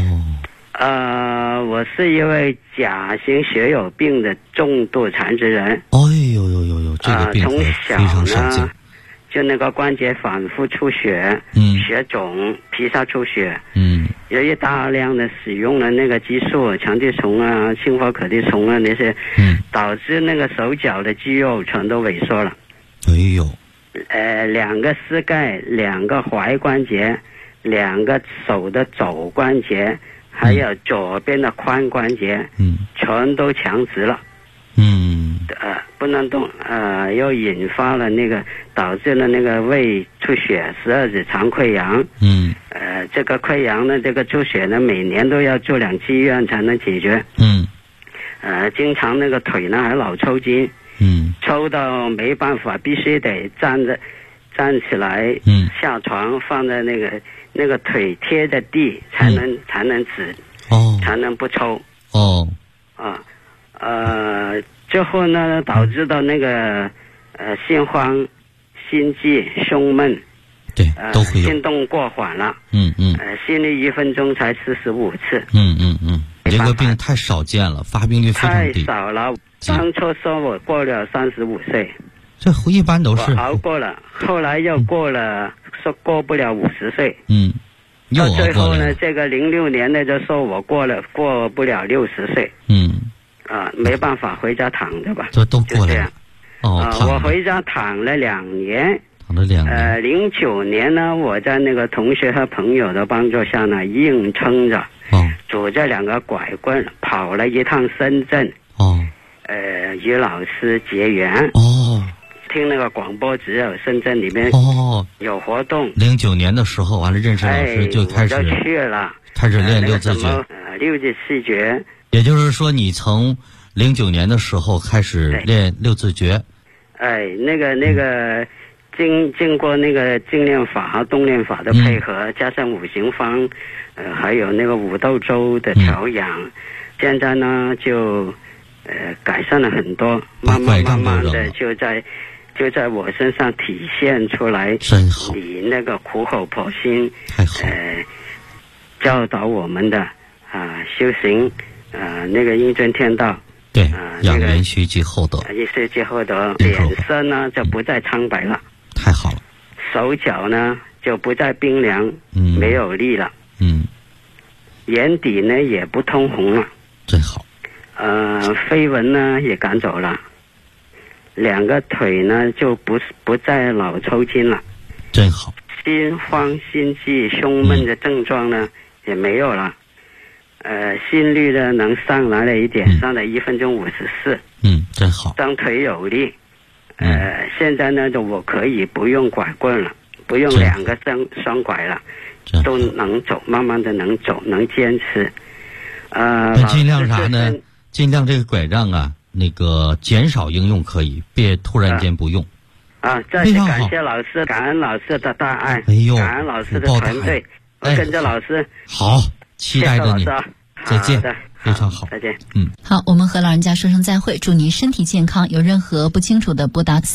我是一位甲型血友病的重度残疾人。 这个病从小非常少见。 就那个关节反复出血，血肿，皮下出血。由于大量的使用了那个激素，强地虫啊、氢化可地虫啊那些，导致那个手脚的肌肉全都萎缩了。2个膝盖、2个踝关节、2个手的肘关节，还有左边的髋关节，全都强直了。不能动，又引发了那个导致了那个胃出血，12指肠溃疡。这个溃疡呢，这个出血呢，每年都要住2期医院才能解决。经常那个腿呢还老抽筋，抽到没办法，必须得站起来，下床放在那个腿贴着地才能止，才能不抽。最后呢，导致到那个心慌、心悸、胸闷， 对，都会有。 心动过缓了，心率1分钟才45次。 这个病太少见了，发病率非常低。 太少了，当初说我过了35岁， 这一般都是我熬过了，后来又过了，说过不了50岁。 到最后呢，这个06年呢就说我过不了60岁。没办法回家躺着吧， 都过来了。 我回家躺了2年。09年呢，我在那个同学和朋友的帮助下呢，硬撑着，拄着2个拐棍跑了一趟深圳。与老师结缘。听那个广播，只有深圳里面有活动。 09年的时候，完了认识老师就开始我就去了， 开始练6字诀。 6字4诀。 也就是说，你从09年的时候开始练6字诀。 那个经过那个静练法和动练法的配合，加上五行方，还有那个五豆粥的调养，现在呢就改善了很多，慢慢的就在我身上体现出来。 真好。 你那个苦口婆心， 太好。 教导我们的修行。那个应真天道， 对，养元虚积厚德， 虚积厚德，脸色呢就不再苍白了， 太好了， 手脚呢就不再冰凉，没有力了，眼底呢也不通红了， 真好， 飞蚊呢也赶走了，2个腿呢就不再老抽筋了， 真好， 心慌心悸胸闷的症状呢也没有了。心率呢能上来了一点，上了1分钟54。 真好。 双腿有力。现在呢，我可以不用拐棍了，不用2个双拐了，都能走，慢慢的能走，能坚持。 尽量啥呢？尽量这个拐杖啊， 那个减少应用可以，别突然间不用。 再次感谢老师，感恩老师的大爱，感恩老师的团队，我跟着老师。 好，期待着你。再见。非常好， 再见。 好，我们和老人家说声再会，祝您身体健康。有任何不清楚的，拨打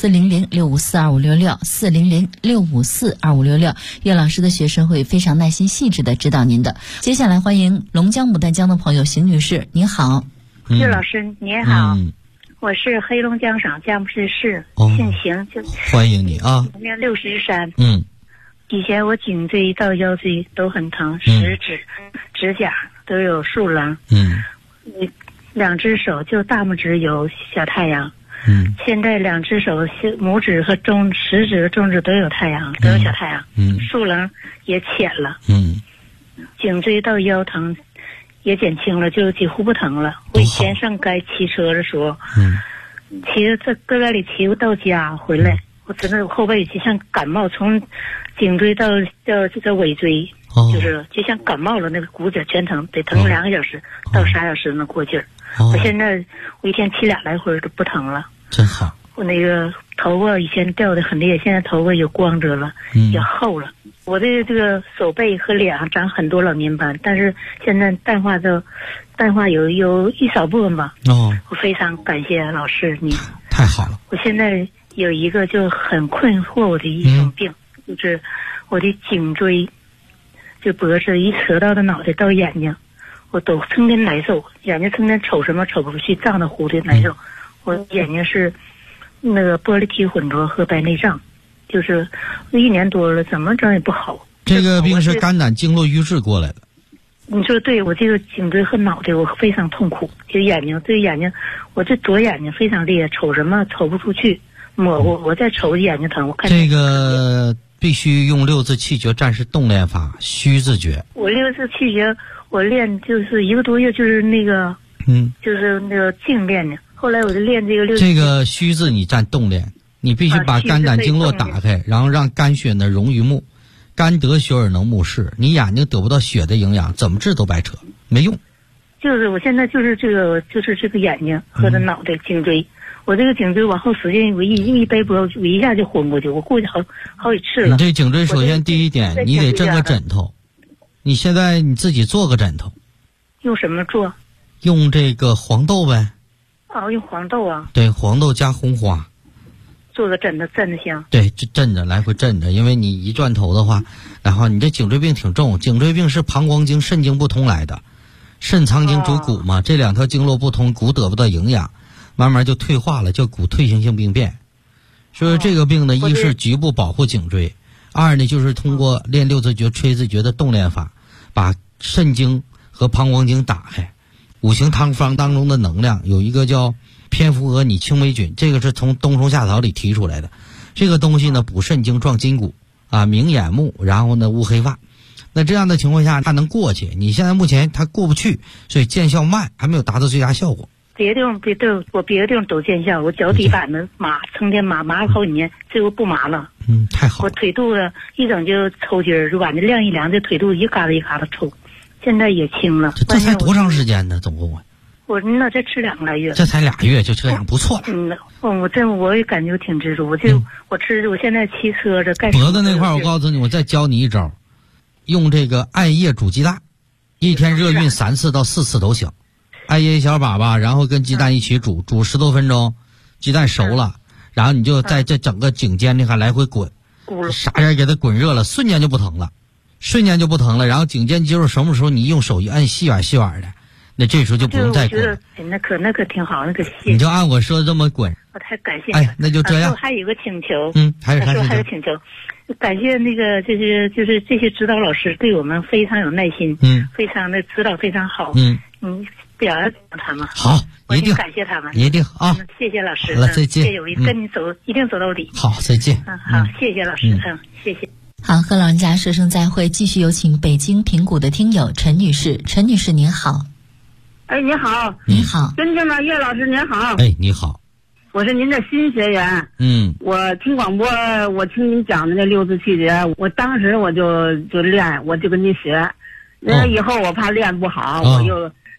400-654-2566，400-654-2566。岳老师的学生会非常耐心细致的指导您的。接下来欢迎龙江牡丹江的朋友邢女士，您好。 岳老师您好，我是黑龙江省佳木斯市，姓邢， 欢迎你啊。 今年63。以前我颈椎到腰椎都很疼，食指、指甲都有竖棱。两只手就大拇指有小太阳。现在两只手拇指和食指和中指都有太阳，都有小太阳。竖棱也浅了。颈椎到腰疼也减轻了，就几乎不疼了。我以前上街骑车的时候，骑在搁外里骑到家回来，我真的后背就像感冒，从颈椎到尾椎，就像感冒了，那个骨节全疼，得疼2个小时到3小时能过劲儿。我现在我一天骑2来回都不疼了， 真好。 我那个头发以前掉的很厉害，现在头发也光泽了，也厚了。我的这个手背和脸上长很多老年斑，但是现在淡化有一少部分吧。我非常感谢老师你， 太好了。 我现在有一个就很困惑我的一种病，就是我的颈椎，就脖子一扯到的脑袋到眼睛，我都成天难受，眼睛成天瞅什么瞅不出去，胀得糊的难受。我眼睛是那个玻璃体混浊和白内障，就是1年多了，怎么整也不好。 这个病是肝胆经络瘀滞过来的。 你说对，我这个颈椎和脑袋我非常痛苦，就眼睛，我这左眼睛非常厉害，瞅什么瞅不出去，模糊。我再瞅眼睛疼，我看这个必须用6字气诀战士动练法，虚字诀。 我6字气诀我练就是1个多月，就是那个就是那个静练的。后来我就练这个6字。 这个虚字你占动练，你必须把肝胆经络打开，然后让肝血呢溶于目，肝得血而能目视。你眼睛得不到血的营养，怎么治都白扯，没用。 就是我现在就是这个眼睛和这脑袋颈椎，我这个颈椎往后使劲，我一背脖，我一下就昏过去，我过去好几次了。 你这颈椎首先第一点，你得挣个枕头。你现在你自己做个枕头。 用什么做？ 用这个黄豆呗。 用黄豆啊。 对，黄豆加红花。 做个枕头镇得香。 对，镇着来回镇着，因为你一转头的话，然后你这颈椎病挺重，颈椎病是膀胱经、肾经不通来的，肾藏经主骨嘛，这2条经络不通，骨得不到营养，慢慢就退化了，叫骨退行性病变。所以这个病呢，一是局部保护颈椎，二呢就是通过练6字诀、吹字诀的动练法，把肾经和膀胱经打开。5行汤方当中的能量有一个叫蝙蝠蛾拟青霉菌，这个是从冬虫夏草里提出来的。这个东西呢，补肾经、壮筋骨啊，明眼目，然后呢乌黑发。那这样的情况下它能过去，你现在目前它过不去，所以见效慢，还没有达到最佳效果。 别的地方都见效，我脚底板子麻，成天麻了好几年，这回不麻了。 太好了。 我腿肚子一整就抽筋儿，就把那晾一凉，这腿肚子一疙瘩一疙瘩抽，现在也轻了。 这才多长时间呢？总共我那再吃2个来月。 这才2月就这样，不错了。 我也感觉挺知足。我现在骑车这干。 脖子那块我告诉你，我再教你一招，用这个艾叶煮鸡蛋，一天热运3次到4次都行。艾叶一小把吧，然后跟鸡蛋一起煮10多分钟，鸡蛋熟了，然后你就在这整个颈间这块来回滚，啥人给它滚热了，瞬间就不疼了。然后颈间肌肉什么时候你用手一按，细软的，那这时候就不用再滚了。 那可挺好，那个细。 你就按我说的这么滚。 我太感谢你。 那就这样。 还有一个请求。 还有请求。感谢那个就是这些指导老师对我们非常有耐心，非常的指导非常好。表扬他们。 好，一定感谢他们。 一定啊！ 谢谢老师。 好了，再见。 谢谢，我跟你走，一定走到底。 好，再见。 好，谢谢老师。谢谢。 好，和老人家说声再会。继续有请北京平谷的听友陈女士。陈女士您好。 你好。 你好。 尊敬的岳老师您好。 你好。 我是您的新学员。我听广播，我听您讲的那6字气诀，我当时我就练，我就跟您学。以后我怕练不好，我又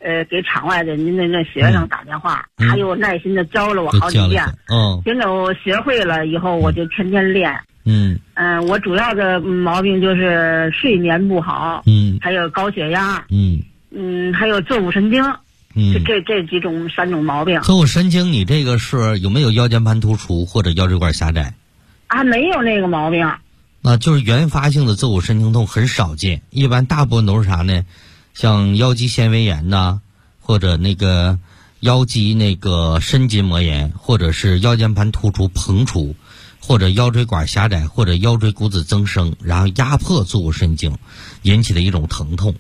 给场外的那学生打电话，他又耐心的教了我好几遍。现在我学会了以后，我就天天练。我主要的毛病就是睡眠不好，还有高血压，还有坐骨神经，这几种3种毛病。 坐骨神经，你这个是有没有腰间盘突出或者腰椎管狭窄？ 没有那个毛病。 就是原发性的坐骨神经痛很少见，一般大部分都是啥呢？像腰肌纤维炎呐，或者那个腰肌那个深筋膜炎，或者是腰间盘突出膨出，或者腰椎管狭窄，或者腰椎骨质增生，然后压迫坐骨神经引起的一种疼痛。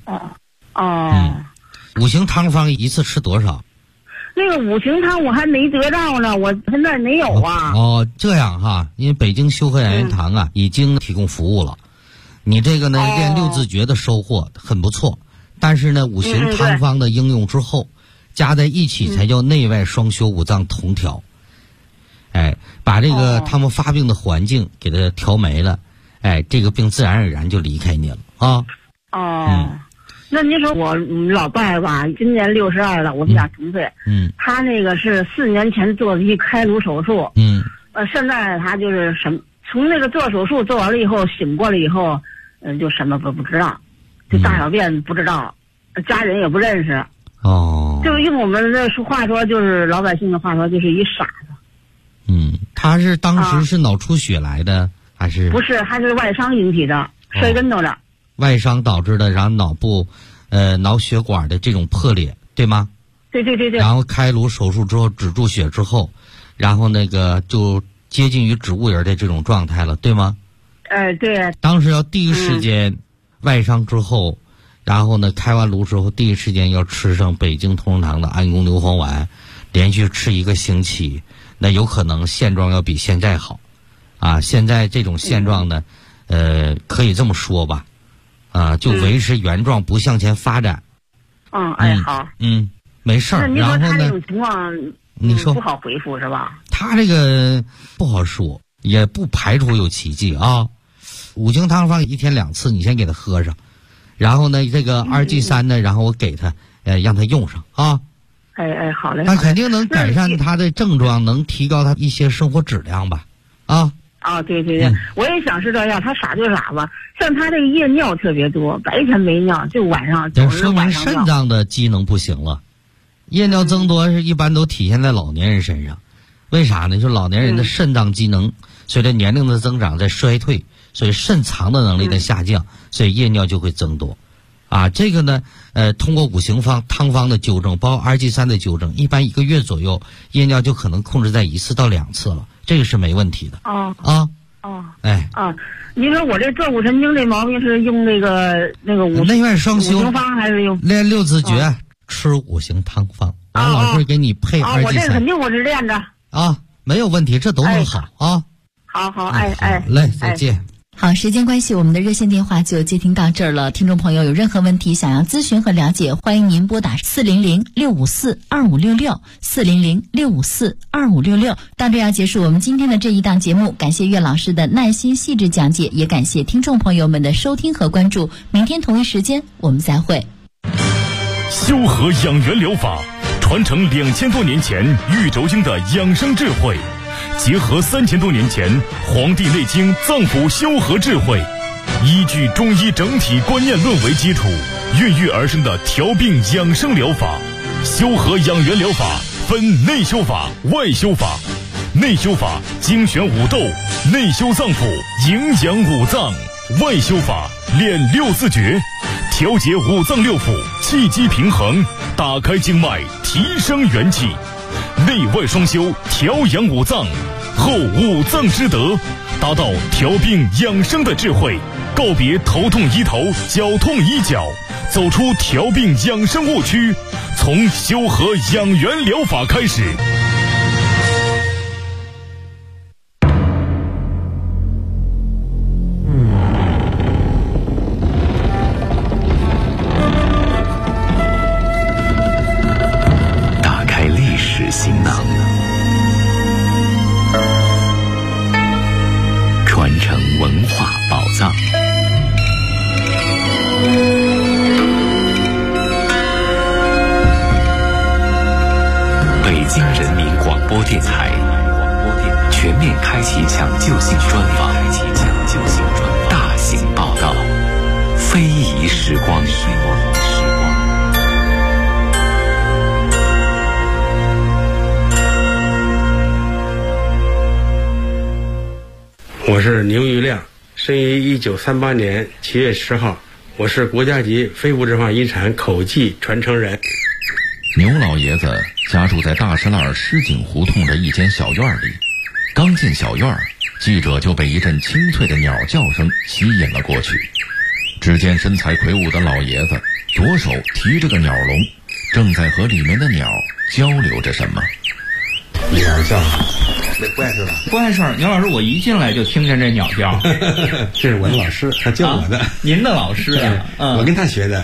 五行汤方一次吃多少？ 那个五行汤我还没得到呢，我现在没有啊。 这样哈，因为北京修和养元堂已经提供服务了。你这个呢，练六字诀的收获很不错，但是呢，五行汤方的应用之后，加在一起才叫内外双修，五脏同调。把这个他们发病的环境给它调没了，这个病自然而然就离开你了啊。 那您说我老伴儿吧，今年62了，我们俩同岁。他那个是4年前做的一开颅手术。现在他就是从那个做手术做完了以后，醒过来以后，就什么不知道，就大小便不知道，家人也不认识。就是用我们的话说，就是老百姓的话说，就是一傻子。 他是当时是脑出血来的，还是？ 不是，他是外伤引起的，摔跟头的。 外伤导致的，然后脑部，脑血管的这种破裂，对吗？ 对。 然后开颅手术之后止住血之后，然后那个就接近于植物人的这种状态了，对吗？ 对。 当时要第一时间，外伤之后，然后呢开完颅之后，第一时间要吃上北京同仁堂的安宫牛黄丸，连续吃1个星期，那有可能现状要比现在好，现在这种现状呢，可以这么说吧。就维持原状，不向前发展。 好。 没事儿。然后呢？ 这种情况， 你说不好回复是吧？ 他这个不好说，也不排除有奇迹啊。五行汤方1天2次，你先给他喝上，然后呢，这个2G3呢，然后我给他，让他用上啊。 好嘞。 他肯定能改善他的症状，能提高他一些生活质量吧？ 对，我也想是这样。他傻就傻吧，像他这个夜尿特别多，白天没尿，就晚上。 这说明肾脏的机能不行了。夜尿增多是一般都体现在老年人身上，为啥呢？就老年人的肾脏机能随着年龄的增长在衰退，所以肾藏的能力在下降，所以夜尿就会增多。这个呢，通过五行汤方的纠正，包括2G3的纠正，一般1个月左右，夜尿就可能控制在1次到2次了，这个是没问题的。 您说我这坐骨神经这毛病是用那个内外双修五行方，还是用练六字诀，吃五行汤方？王老师给你配2G3。 我这肯定我是练着。 没有问题，这都能好啊。 好， 嘞，再见。 好，时间关系，我们的热线电话就接听到这儿了。听众朋友有任何问题想要咨询和了解，欢迎您拨打400-654-2566，400-654-2566。到这要结束我们今天的这一档节目，感谢岳老师的耐心细致讲解，也感谢听众朋友们的收听和关注。明天同一时间我们再会。 修和养元疗法传承2000多年前玉轴经的养生智慧，结合3000多年前《黄帝内经》脏腑修和智慧，依据中医整体观念论为基础，孕育而生的调病养生疗法。修和养元疗法分内修法、外修法。内修法精选五斗，内修脏腑，营养五脏；外修法练六字诀，调节五脏六腑，气机平衡，打开经脉，提升元气。内外双修，调养五脏，后五脏之德，达到调病养生的智慧，告别头痛医头，脚痛医脚，走出调病养生误区，从修和养元疗法开始。 打开历史行囊，传承文化宝藏。 开启抢救性专访，大型报告，非遗时光。 我是牛玉亮，生于1938年7月10号，我是国家级非物质文化遗产口技传承人。 牛老爷子家住在大石栏石井胡同的一间小院里，刚进小院，记者就被一阵清脆的鸟叫声吸引了过去。只见身材魁梧的老爷子左手提着个鸟笼，正在和里面的鸟交流着什么。 鸟叫，不碍事吧？ 不碍事。牛老师，我一进来就听见这鸟叫。 这是我的老师，他教我的。 您的老师啊？ 我跟他学的。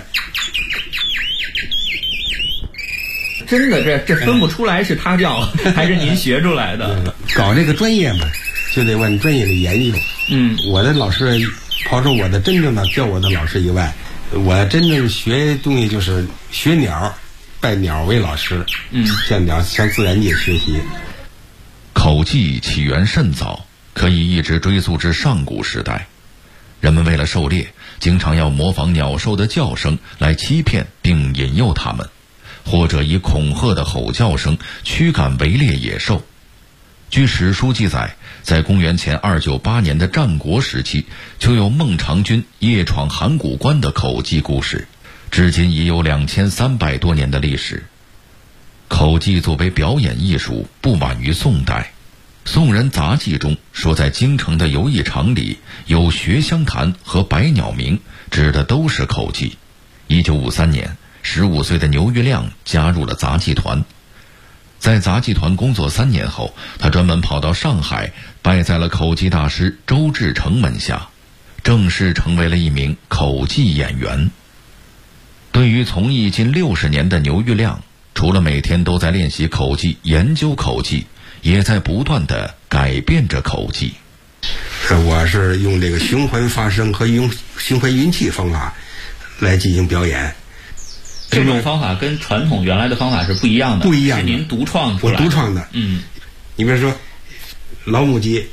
真的，这分不出来是他教还是您学出来的。 搞这个专业嘛，就得往专业的研究。我的老师，抛出我的真正的教我的老师以外，我真正学东西就是学鸟，拜鸟为老师。向自然界学习。 口技起源甚早，可以一直追溯至上古时代。人们为了狩猎，经常要模仿鸟兽的叫声来欺骗并引诱它们，或者以恐吓的吼叫声驱赶围猎野兽。据史书记载，在公元前298年的战国时期，就有孟尝君夜闯函谷关的口技故事，至今已有2300多年的历史。口技作为表演艺术，不晚于宋代。宋人杂记中说，在京城的游艺场里有学香坛和百鸟鸣，指的都是口技。1953年，15岁的牛玉亮加入了杂技团。在杂技团工作3年后，他专门跑到上海，拜在了口技大师周志成门下，正式成为了一名口技演员。对于从艺近60年的牛玉亮，除了每天都在练习口技、研究口技，也在不断地改变着口技。 我是用这个循环发声和用循环运气方法来进行表演。 这种方法跟传统原来的方法是不一样的。 不一样的， 是您独创出来的。 我独创的。你比如说老母鸡，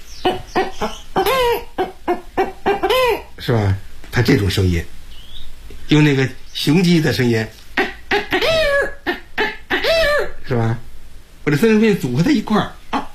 是吧？它这种声音，用那个雄鸡的声音，是吧？我这三声音组合在一块儿，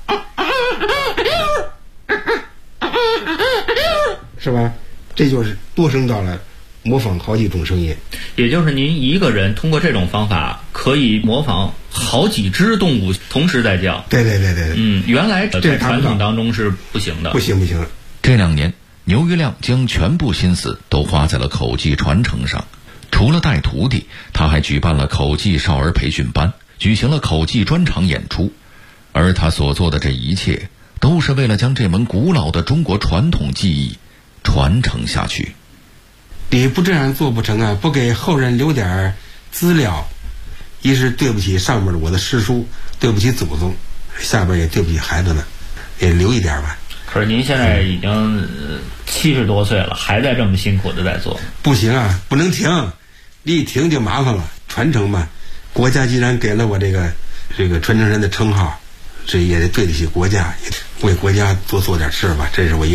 是吧？这就是多声道了，模仿好几种声音。 也就是您一个人通过这种方法可以模仿好几只动物同时在叫。 对。 原来在传统当中是不行的。 不行。 这2年，牛玉亮将全部心思都花在了口技传承上。除了带徒弟，他还举办了口技少儿培训班，举行了口技专场演出。而他所做的这一切，都是为了将这门古老的中国传统技艺传承下去。 你不这样做不成啊！不给后人留点资料，一是对不起上面我的师叔，对不起祖宗，下边也对不起孩子们，也留一点吧。 可是您现在已经70多岁了，还在这么辛苦的在做。 不行啊，不能停，你一停就麻烦了。传承嘛，国家既然给了我这个传承人的称号，这也得对得起国家，为国家多做点事吧。这是我